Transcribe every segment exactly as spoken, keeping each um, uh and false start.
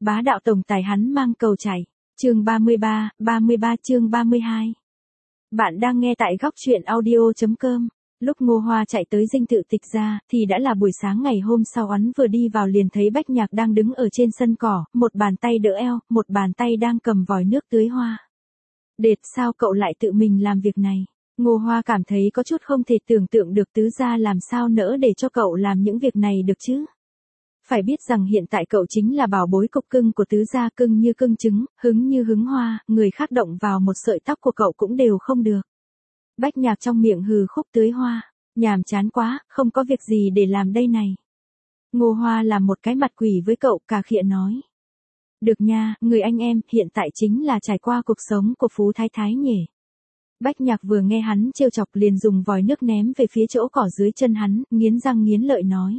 Bá đạo tổng tài hắn mang cầu chảy. Chương ba mươi ba, ba mươi ba chương ba mươi hai. Bạn đang nghe tại góc truyện audio chấm com. Lúc Ngô Hoa chạy tới dinh thự Tịch gia, thì đã là buổi sáng ngày hôm sau. Hắn vừa đi vào liền thấy Bách Nhạc đang đứng ở trên sân cỏ, một bàn tay đỡ eo, một bàn tay đang cầm vòi nước tưới hoa. Đệt, sao cậu lại tự mình làm việc này? Ngô Hoa cảm thấy có chút không thể tưởng tượng được tứ gia làm sao nỡ để cho cậu làm những việc này được chứ. Phải biết rằng hiện tại cậu chính là bảo bối cục cưng của tứ gia, cưng như cưng trứng, hứng như hứng hoa, người khác động vào một sợi tóc của cậu cũng đều không được. Bách Nhạc trong miệng hừ khúc tưới hoa, nhàm chán quá, không có việc gì để làm đây này. Ngô Hoa làm một cái mặt quỷ với cậu, cà khịa nói. Được nha, người anh em, hiện tại chính là trải qua cuộc sống của Phú Thái Thái nhỉ. Bách Nhạc vừa nghe hắn trêu chọc liền dùng vòi nước ném về phía chỗ cỏ dưới chân hắn, nghiến răng nghiến lợi nói.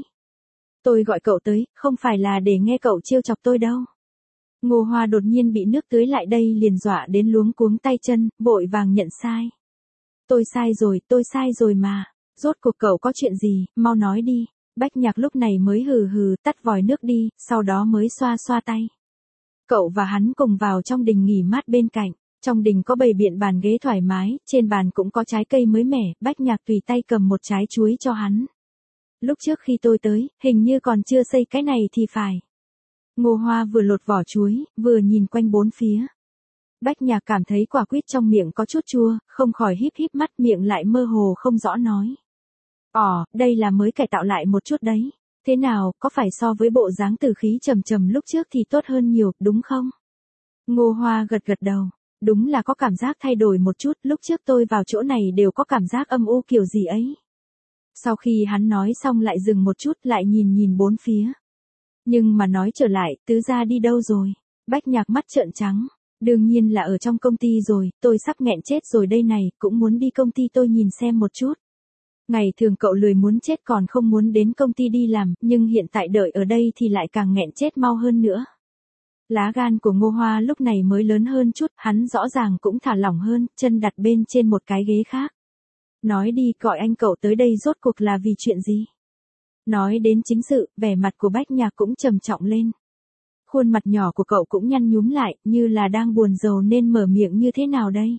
Tôi gọi cậu tới, không phải là để nghe cậu trêu chọc tôi đâu. Ngô Hoa đột nhiên bị nước tưới lại đây liền dọa đến luống cuống tay chân, vội vàng nhận sai. Tôi sai rồi, tôi sai rồi mà. Rốt cuộc cậu có chuyện gì, mau nói đi. Bách Nhạc lúc này mới hừ hừ tắt vòi nước đi, sau đó mới xoa xoa tay. Cậu và hắn cùng vào trong đình nghỉ mát bên cạnh. Trong đình có bày biện bàn ghế thoải mái, trên bàn cũng có trái cây mới mẻ, Bách Nhạc tùy tay cầm một trái chuối cho hắn. Lúc trước khi tôi tới, hình như còn chưa xây cái này thì phải. Ngô Hoa vừa lột vỏ chuối, vừa nhìn quanh bốn phía. Bách Nhạc cảm thấy quả quýt trong miệng có chút chua, không khỏi híp híp mắt, miệng lại mơ hồ không rõ nói. Ồ, đây là mới cải tạo lại một chút đấy. Thế nào, có phải so với bộ dáng tử khí trầm trầm lúc trước thì tốt hơn nhiều, đúng không? Ngô Hoa gật gật đầu. Đúng là có cảm giác thay đổi một chút, lúc trước tôi vào chỗ này đều có cảm giác âm u kiểu gì ấy. Sau khi hắn nói xong lại dừng một chút, lại nhìn nhìn bốn phía. Nhưng mà nói trở lại, tứ gia đi đâu rồi? Bách Nhạc mắt trợn trắng. Đương nhiên là ở trong công ty rồi, tôi sắp nghẹn chết rồi đây này, cũng muốn đi công ty tôi nhìn xem một chút. Ngày thường cậu lười muốn chết còn không muốn đến công ty đi làm, nhưng hiện tại đợi ở đây thì lại càng nghẹn chết mau hơn nữa. Lá gan của Ngô Hoa lúc này mới lớn hơn chút, hắn rõ ràng cũng thả lỏng hơn, chân đặt bên trên một cái ghế khác. Nói đi, gọi anh cậu tới đây rốt cuộc là vì chuyện gì? Nói đến chính sự, vẻ mặt của Bách Nhạc cũng trầm trọng lên. Khuôn mặt nhỏ của cậu cũng nhăn nhúm lại, như là đang buồn rầu nên mở miệng như thế nào đây?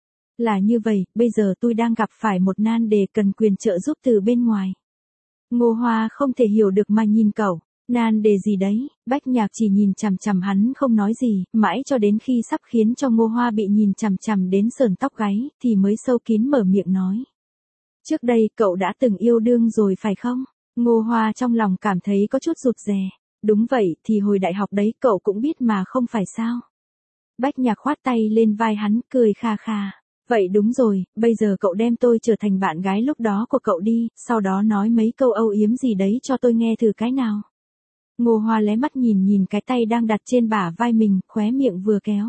Là như vậy, bây giờ tôi đang gặp phải một nan đề cần quyền trợ giúp từ bên ngoài. Ngô Hoa không thể hiểu được mà nhìn cậu. Nan đề gì đấy? Bách Nhạc chỉ nhìn chằm chằm hắn không nói gì, mãi cho đến khi sắp khiến cho Ngô Hoa bị nhìn chằm chằm đến sờn tóc gáy, thì mới sâu kín mở miệng nói. Trước đây cậu đã từng yêu đương rồi phải không? Ngô Hoa trong lòng cảm thấy có chút rụt rè. Đúng vậy, thì hồi đại học đấy cậu cũng biết mà không phải sao? Bách Nhạc khoát tay lên vai hắn, cười kha kha. Vậy đúng rồi, bây giờ cậu đem tôi trở thành bạn gái lúc đó của cậu đi, sau đó nói mấy câu âu yếm gì đấy cho tôi nghe thử cái nào. Ngô Hoa lé mắt nhìn nhìn cái tay đang đặt trên bả vai mình, khóe miệng vừa kéo.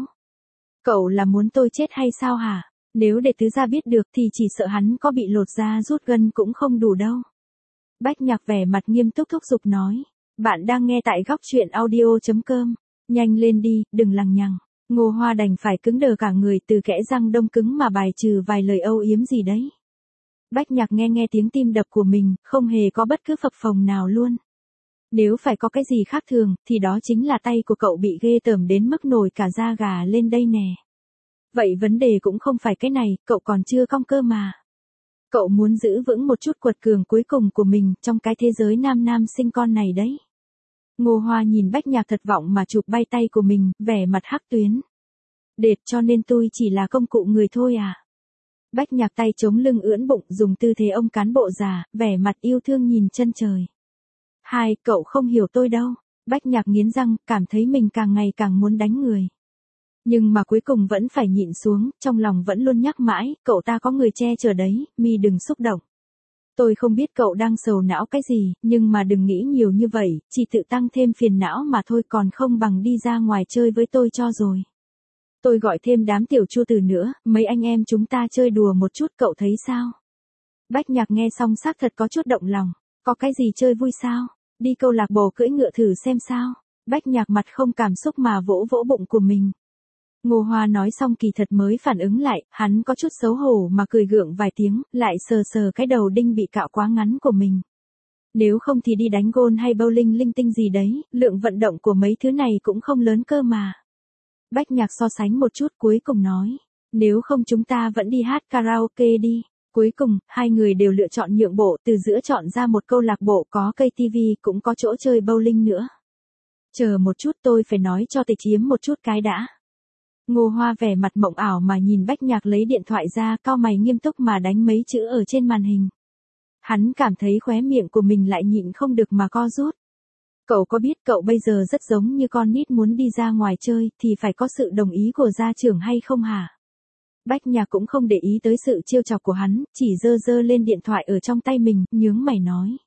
Cậu là muốn tôi chết hay sao hả? Nếu để tứ gia biết được thì chỉ sợ hắn có bị lột da rút gân cũng không đủ đâu. Bách Nhạc vẻ mặt nghiêm túc thúc giục nói. Bạn đang nghe tại góc truyện audio chấm com. Nhanh lên đi, đừng lằng nhằng. Ngô Hoa đành phải cứng đờ cả người từ kẽ răng đông cứng mà bài trừ vài lời âu yếm gì đấy. Bách Nhạc nghe nghe tiếng tim đập của mình, không hề có bất cứ phập phồng nào luôn. Nếu phải có cái gì khác thường, thì đó chính là tay của cậu bị ghê tởm đến mức nổi cả da gà lên đây nè. Vậy vấn đề cũng không phải cái này, cậu còn chưa cong cơ mà. Cậu muốn giữ vững một chút quật cường cuối cùng của mình trong cái thế giới nam nam sinh con này đấy. Ngô Hoa nhìn Bách Nhạc thật vọng mà chụp bay tay của mình, vẻ mặt hắc tuyến. Đệt, cho nên tôi chỉ là công cụ người thôi à? Bách Nhạc tay chống lưng ưỡn bụng dùng tư thế ông cán bộ già, vẻ mặt yêu thương nhìn chân trời. Hai, cậu không hiểu tôi đâu. Bách Nhạc nghiến răng, cảm thấy mình càng ngày càng muốn đánh người. Nhưng mà cuối cùng vẫn phải nhịn xuống, trong lòng vẫn luôn nhắc mãi, cậu ta có người che chở đấy, mi đừng xúc động. Tôi không biết cậu đang sầu não cái gì, nhưng mà đừng nghĩ nhiều như vậy, chỉ tự tăng thêm phiền não mà thôi, còn không bằng đi ra ngoài chơi với tôi cho rồi. Tôi gọi thêm đám tiểu Chu Tử nữa, mấy anh em chúng ta chơi đùa một chút, cậu thấy sao? Bách Nhạc nghe xong xác thật có chút động lòng. Có cái gì chơi vui sao? Đi câu lạc bộ cưỡi ngựa thử xem sao? Bách Nhạc mặt không cảm xúc mà vỗ vỗ bụng của mình. Ngô Hoa nói xong kỳ thật mới phản ứng lại, hắn có chút xấu hổ mà cười gượng vài tiếng, lại sờ sờ cái đầu đinh bị cạo quá ngắn của mình. Nếu không thì đi đánh gôn hay bowling linh tinh gì đấy, lượng vận động của mấy thứ này cũng không lớn cơ mà. Bách Nhạc so sánh một chút cuối cùng nói, nếu không chúng ta vẫn đi hát karaoke đi. Cuối cùng, hai người đều lựa chọn nhượng bộ, từ giữa chọn ra một câu lạc bộ có cây tivi cũng có chỗ chơi bowling nữa. Chờ một chút, tôi phải nói cho Tịch Yếm một chút cái đã. Ngô Hoa vẻ mặt mộng ảo mà nhìn Bách Nhạc lấy điện thoại ra, cau mày nghiêm túc mà đánh mấy chữ ở trên màn hình. Hắn cảm thấy khóe miệng của mình lại nhịn không được mà co rút. Cậu có biết cậu bây giờ rất giống như con nít muốn đi ra ngoài chơi thì phải có sự đồng ý của gia trưởng hay không hả? Bách Nhạc cũng không để ý tới sự trêu chọc của hắn, chỉ giơ giơ lên điện thoại ở trong tay mình, nhướng mày nói.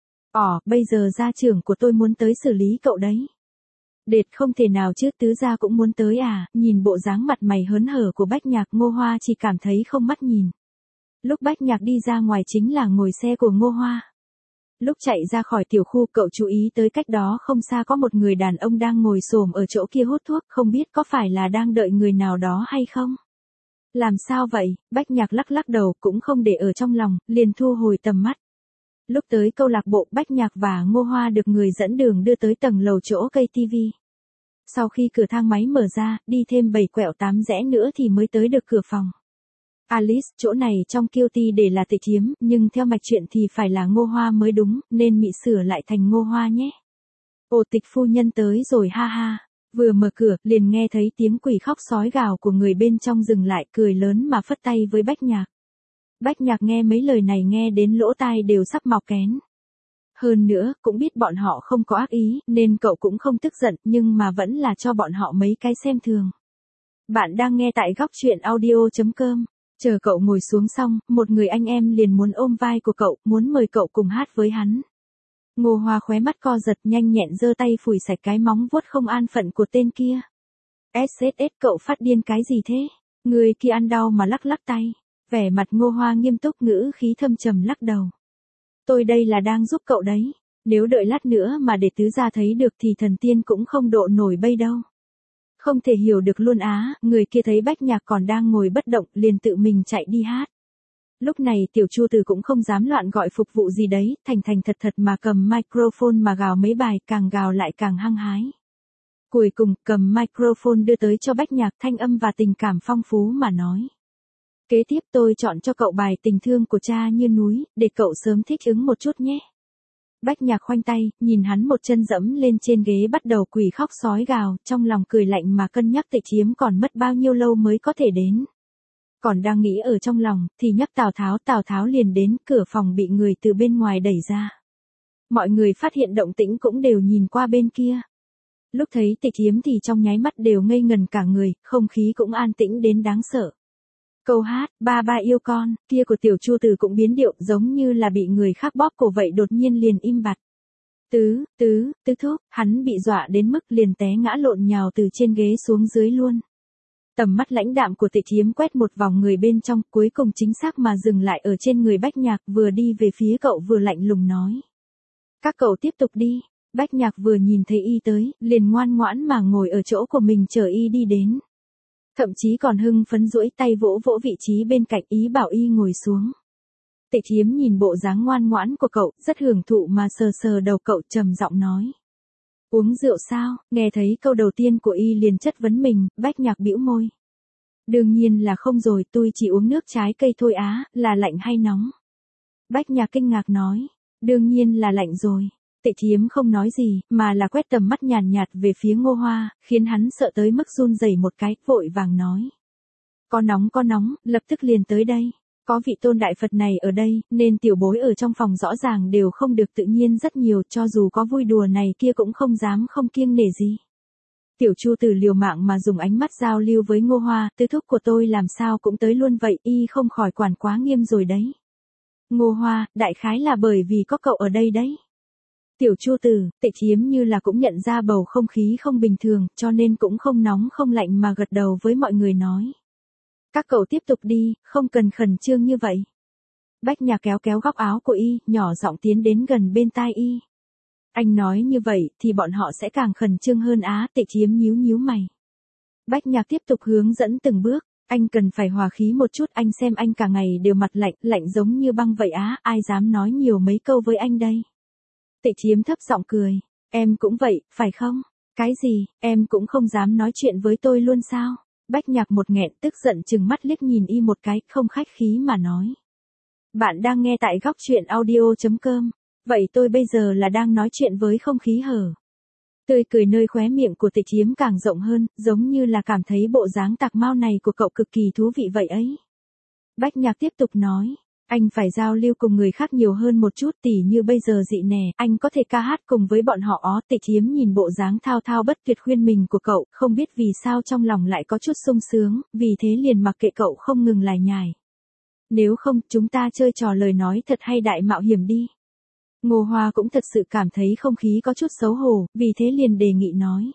Ồ, bây giờ gia trưởng của tôi muốn tới xử lý cậu đấy. Đệt không thể nào chứ, tứ gia cũng muốn tới à? Nhìn bộ dáng mặt mày hớn hở của Bách Nhạc, Ngô Hoa chỉ cảm thấy không mắt nhìn. Lúc Bách Nhạc đi ra ngoài chính là ngồi xe của Ngô Hoa. Lúc chạy ra khỏi tiểu khu, cậu chú ý tới cách đó không xa có một người đàn ông đang ngồi xổm ở chỗ kia hút thuốc, không biết có phải là đang đợi người nào đó hay không? Làm sao vậy? Bách Nhạc lắc lắc đầu, cũng không để ở trong lòng, liền thu hồi tầm mắt. Lúc tới câu lạc bộ, Bách Nhạc và Ngô Hoa được người dẫn đường đưa tới tầng lầu chỗ cây tivi. Sau khi cửa thang máy mở ra, đi thêm bảy quẹo tám rẽ nữa thì mới tới được cửa phòng. Alice, chỗ này trong kiêu ti để là Tịch Yếm, nhưng theo mạch chuyện thì phải là Ngô Hoa mới đúng, nên mị sửa lại thành Ngô Hoa nhé. Ồ, Tịch phu nhân tới rồi ha ha. Vừa mở cửa, liền nghe thấy tiếng quỷ khóc sói gào của người bên trong, dừng lại cười lớn mà phất tay với Bách Nhạc. Bách Nhạc nghe mấy lời này nghe đến lỗ tai đều sắp mọc kén. Hơn nữa, cũng biết bọn họ không có ác ý, nên cậu cũng không tức giận, nhưng mà vẫn là cho bọn họ mấy cái xem thường. Bạn đang nghe tại góc truyện audio chấm com. Chờ cậu ngồi xuống xong, một người anh em liền muốn ôm vai của cậu, muốn mời cậu cùng hát với hắn. Ngô Hoa khóe mắt co giật, nhanh nhẹn giơ tay phủi sạch cái móng vuốt không an phận của tên kia. ét ét ét, cậu phát điên cái gì thế? Người kia ăn đau mà lắc lắc tay. Vẻ mặt Ngô Hoa nghiêm túc, ngữ khí thâm trầm lắc đầu. Tôi đây là đang giúp cậu đấy. Nếu đợi lát nữa mà để tứ gia thấy được thì thần tiên cũng không độ nổi bây đâu. Không thể hiểu được luôn á. Người kia thấy Bách Nhạc còn đang ngồi bất động, liền tự mình chạy đi hát. Lúc này Tiểu Chu Từ cũng không dám loạn gọi phục vụ gì đấy, thành thành thật thật mà cầm microphone mà gào mấy bài, càng gào lại càng hăng hái. Cuối cùng, cầm microphone đưa tới cho Bách Nhạc, thanh âm và tình cảm phong phú mà nói. Kế tiếp tôi chọn cho cậu bài Tình Thương của Cha Như Núi, để cậu sớm thích ứng một chút nhé. Bách Nhạc khoanh tay, nhìn hắn một chân dẫm lên trên ghế bắt đầu quỷ khóc sói gào, trong lòng cười lạnh mà cân nhắc Tịch Yếm còn mất bao nhiêu lâu mới có thể đến. Còn đang nghĩ ở trong lòng, thì nhắc Tào Tháo, Tào Tháo liền đến, cửa phòng bị người từ bên ngoài đẩy ra. Mọi người phát hiện động tĩnh cũng đều nhìn qua bên kia. Lúc thấy Tịch Yếm thì trong nháy mắt đều ngây ngần cả người, không khí cũng an tĩnh đến đáng sợ. Câu hát, ba ba yêu con, kia của Tiểu Chu Từ cũng biến điệu, giống như là bị người khác bóp cổ vậy, đột nhiên liền im bặt. Tứ, tứ, tứ thúc, hắn bị dọa đến mức liền té ngã lộn nhào từ trên ghế xuống dưới luôn. Tầm mắt lãnh đạm của Tịch Yếm quét một vòng người bên trong, cuối cùng chính xác mà dừng lại ở trên người Bách Nhạc, vừa đi về phía cậu vừa lạnh lùng nói. Các cậu tiếp tục đi. Bách Nhạc vừa nhìn thấy y tới, liền ngoan ngoãn mà ngồi ở chỗ của mình chờ y đi đến. Thậm chí còn hưng phấn duỗi tay vỗ vỗ vị trí bên cạnh, ý bảo y ngồi xuống. Tịch Yếm nhìn bộ dáng ngoan ngoãn của cậu, rất hưởng thụ mà sờ sờ đầu cậu, trầm giọng nói. Uống rượu sao? Nghe thấy câu đầu tiên của y liền chất vấn mình, Bách Nhạc bĩu môi. Đương nhiên là không rồi, tôi chỉ uống nước trái cây thôi á, là lạnh hay nóng? Bách Nhạc kinh ngạc nói. Đương nhiên là lạnh rồi. Tịch Yếm không nói gì, mà là quét tầm mắt nhàn nhạt về phía Ngô Hoa, khiến hắn sợ tới mức run rẩy một cái, vội vàng nói. Có nóng có nóng, lập tức liền tới đây. Có vị tôn đại Phật này ở đây, nên tiểu bối ở trong phòng rõ ràng đều không được tự nhiên rất nhiều, cho dù có vui đùa này kia cũng không dám không kiêng nể gì. Tiểu Chu Từ liều mạng mà dùng ánh mắt giao lưu với Ngô Hoa, tứ thúc của tôi làm sao cũng tới luôn vậy, y không khỏi quản quá nghiêm rồi đấy. Ngô Hoa, đại khái là bởi vì có cậu ở đây đấy. Tiểu Chu Từ, Tịch Yếm như là cũng nhận ra bầu không khí không bình thường, cho nên cũng không nóng không lạnh mà gật đầu với mọi người nói. Các cậu tiếp tục đi, không cần khẩn trương như vậy. Bách Nhạc kéo kéo góc áo của y, nhỏ giọng tiến đến gần bên tai y. Anh nói như vậy, thì bọn họ sẽ càng khẩn trương hơn á. Tịch Yếm nhíu nhíu mày. Bách Nhạc tiếp tục hướng dẫn từng bước. Anh cần phải hòa khí một chút, anh xem anh cả ngày đều mặt lạnh, lạnh giống như băng vậy á, ai dám nói nhiều mấy câu với anh đây. Tịch Chiếm thấp giọng cười. Em cũng vậy, phải không? Cái gì, em cũng không dám nói chuyện với tôi luôn sao? Bách Nhạc một nghẹn tức giận chừng mắt liếc nhìn y một cái, không khách khí mà nói. Bạn đang nghe tại góc chuyện audio chấm com. Vậy tôi bây giờ là đang nói chuyện với không khí hở. Tươi cười nơi khóe miệng của Tịch Chiếm càng rộng hơn, giống như là cảm thấy bộ dáng tạc mau này của cậu cực kỳ thú vị vậy ấy. Bách Nhạc tiếp tục nói. Anh phải giao lưu cùng người khác nhiều hơn một chút, tỉ như bây giờ dị nè, anh có thể ca hát cùng với bọn họ ó. Tịch Chiếm nhìn bộ dáng thao thao bất tuyệt khuyên mình của cậu, không biết vì sao trong lòng lại có chút sung sướng, vì thế liền mặc kệ cậu không ngừng lải nhải. Nếu không, chúng ta chơi trò lời nói thật hay đại mạo hiểm đi. Ngô Hoa cũng thật sự cảm thấy không khí có chút xấu hổ, vì thế liền đề nghị nói.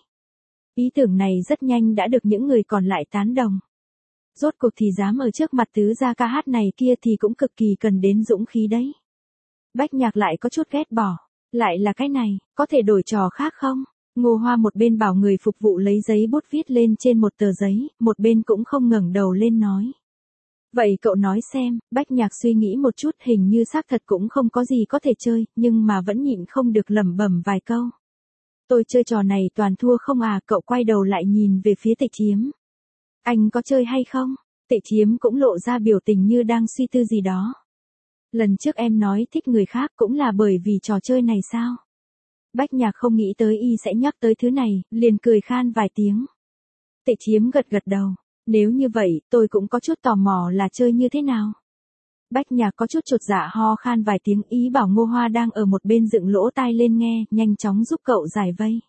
Ý tưởng này rất nhanh đã được những người còn lại tán đồng. Rốt cuộc thì dám ở trước mặt tứ gia ca hát này kia thì cũng cực kỳ cần đến dũng khí đấy. Bách Nhạc lại có chút ghét bỏ. Lại là cái này, có thể đổi trò khác không? Ngô Hoa một bên bảo người phục vụ lấy giấy bút viết lên trên một tờ giấy, một bên cũng không ngẩng đầu lên nói. Vậy cậu nói xem, Bách Nhạc suy nghĩ một chút, hình như xác thật cũng không có gì có thể chơi, nhưng mà vẫn nhịn không được lẩm bẩm vài câu. Tôi chơi trò này toàn thua không à? Cậu quay đầu lại nhìn về phía Tịch Chiếm. Anh có chơi hay không? Tịch Chiếm cũng lộ ra biểu tình như đang suy tư gì đó. Lần trước em nói thích người khác cũng là bởi vì trò chơi này sao? Bách Nhạc không nghĩ tới y sẽ nhắc tới thứ này, liền cười khan vài tiếng. Tịch Chiếm gật gật đầu. Nếu như vậy, tôi cũng có chút tò mò là chơi như thế nào. Bách Nhạc có chút chột dạ ho khan vài tiếng, ý bảo Ngô Hoa đang ở một bên dựng lỗ tai lên nghe, nhanh chóng giúp cậu giải vây.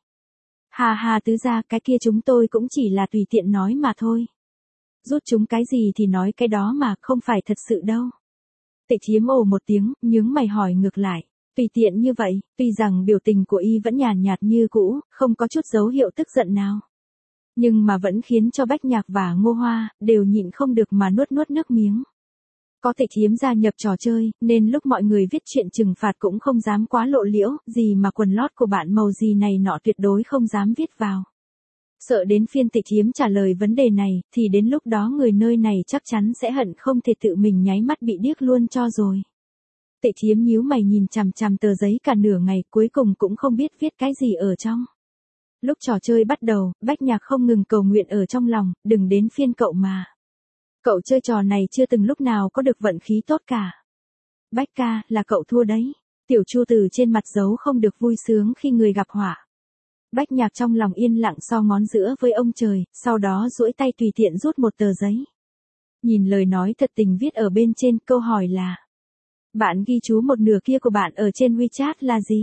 Hà hà tứ gia, cái kia chúng tôi cũng chỉ là tùy tiện nói mà thôi. Rút chúng cái gì thì nói cái đó mà, không phải thật sự đâu. Tịch Chiếm ồ một tiếng, nhướng mày hỏi ngược lại. Tùy tiện như vậy, tuy rằng biểu tình của y vẫn nhàn nhạt như cũ, không có chút dấu hiệu tức giận nào. Nhưng mà vẫn khiến cho Bách Nhạc và Ngô Hoa, đều nhịn không được mà nuốt nuốt nước miếng. Có Tịch Chiếm gia nhập trò chơi, nên lúc mọi người viết chuyện trừng phạt cũng không dám quá lộ liễu, gì mà quần lót của bạn màu gì này nọ tuyệt đối không dám viết vào. Sợ đến phiên Tịch Chiếm trả lời vấn đề này, thì đến lúc đó người nơi này chắc chắn sẽ hận không thể tự mình nháy mắt bị điếc luôn cho rồi. Tịch Chiếm nhíu mày nhìn chằm chằm tờ giấy cả nửa ngày, cuối cùng cũng không biết viết cái gì ở trong. Lúc trò chơi bắt đầu, Bách Nhạc không ngừng cầu nguyện ở trong lòng, đừng đến phiên cậu mà. Cậu chơi trò này chưa từng lúc nào có được vận khí tốt cả. Bách ca, là cậu thua đấy. Tiểu Chu từ trên mặt giấu không được vui sướng khi người gặp họa. Bách Nhạc trong lòng yên lặng so ngón giữa với ông trời, sau đó duỗi tay tùy tiện rút một tờ giấy. Nhìn lời nói thật tình viết ở bên trên, câu hỏi là. Bạn ghi chú một nửa kia của bạn ở trên WeChat là gì?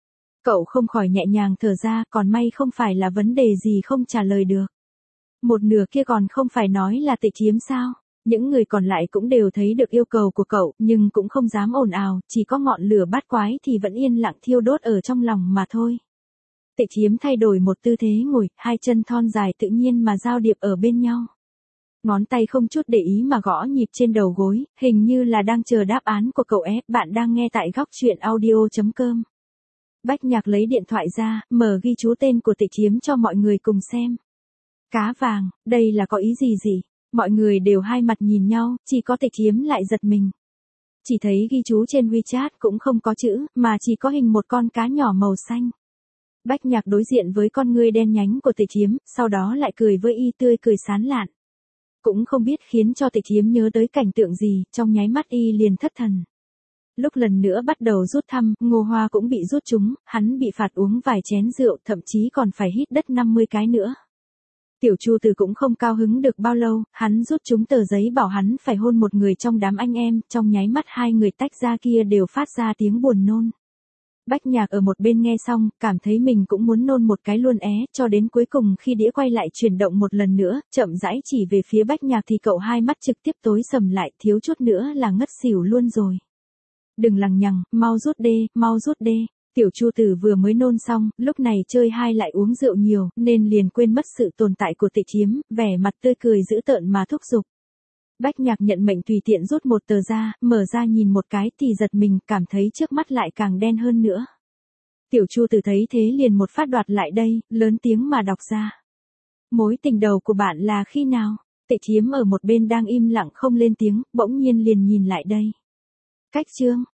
Cậu không khỏi nhẹ nhàng thở ra, còn may không phải là vấn đề gì không trả lời được. Một nửa kia còn không phải nói là Tịch Chiếm sao? Những người còn lại cũng đều thấy được yêu cầu của cậu, nhưng cũng không dám ồn ào, chỉ có ngọn lửa bát quái thì vẫn yên lặng thiêu đốt ở trong lòng mà thôi. Tịch Chiếm thay đổi một tư thế ngồi, hai chân thon dài tự nhiên mà giao điệp ở bên nhau. Ngón tay không chút để ý mà gõ nhịp trên đầu gối, hình như là đang chờ đáp án của cậu ép. Bạn đang nghe tại góc chuyện audio chấm com. Bách Nhạc lấy điện thoại ra, mở ghi chú tên của Tịch Chiếm cho mọi người cùng xem. Cá vàng, đây là có ý gì gì? Mọi người đều hai mặt nhìn nhau, chỉ có Tịch Chiếm lại giật mình. Chỉ thấy ghi chú trên WeChat cũng không có chữ, mà chỉ có hình một con cá nhỏ màu xanh. Bách Nhạc đối diện với con ngươi đen nhánh của Tịch Chiếm, sau đó lại cười với y tươi cười sán lạn. Cũng không biết khiến cho Tịch Chiếm nhớ tới cảnh tượng gì, trong nháy mắt y liền thất thần. Lúc lần nữa bắt đầu rút thăm, Ngô Hoa cũng bị rút trúng, hắn bị phạt uống vài chén rượu, thậm chí còn phải hít đất năm mươi cái nữa. Tiểu Chu Từ cũng không cao hứng được bao lâu, hắn rút trúng tờ giấy bảo hắn phải hôn một người trong đám anh em, trong nháy mắt hai người tách ra kia đều phát ra tiếng buồn nôn. Bách Nhạc ở một bên nghe xong, cảm thấy mình cũng muốn nôn một cái luôn é, cho đến cuối cùng khi đĩa quay lại chuyển động một lần nữa, chậm rãi chỉ về phía Bách Nhạc thì cậu hai mắt trực tiếp tối sầm lại, thiếu chút nữa là ngất xỉu luôn rồi. Đừng lằng nhằng, mau rút đê, mau rút đê. Tiểu Chu Tử vừa mới nôn xong, lúc này chơi hai lại uống rượu nhiều, nên liền quên mất sự tồn tại của Tịch Chiếm, vẻ mặt tươi cười dữ tợn mà thúc giục. Bách Nhạc nhận mệnh tùy tiện rút một tờ ra, mở ra nhìn một cái thì giật mình, cảm thấy trước mắt lại càng đen hơn nữa. Tiểu Chu Tử thấy thế liền một phát đoạt lại đây, lớn tiếng mà đọc ra. Mối tình đầu của bạn là khi nào? Tịch Chiếm ở một bên đang im lặng không lên tiếng, bỗng nhiên liền nhìn lại đây. Cách chương,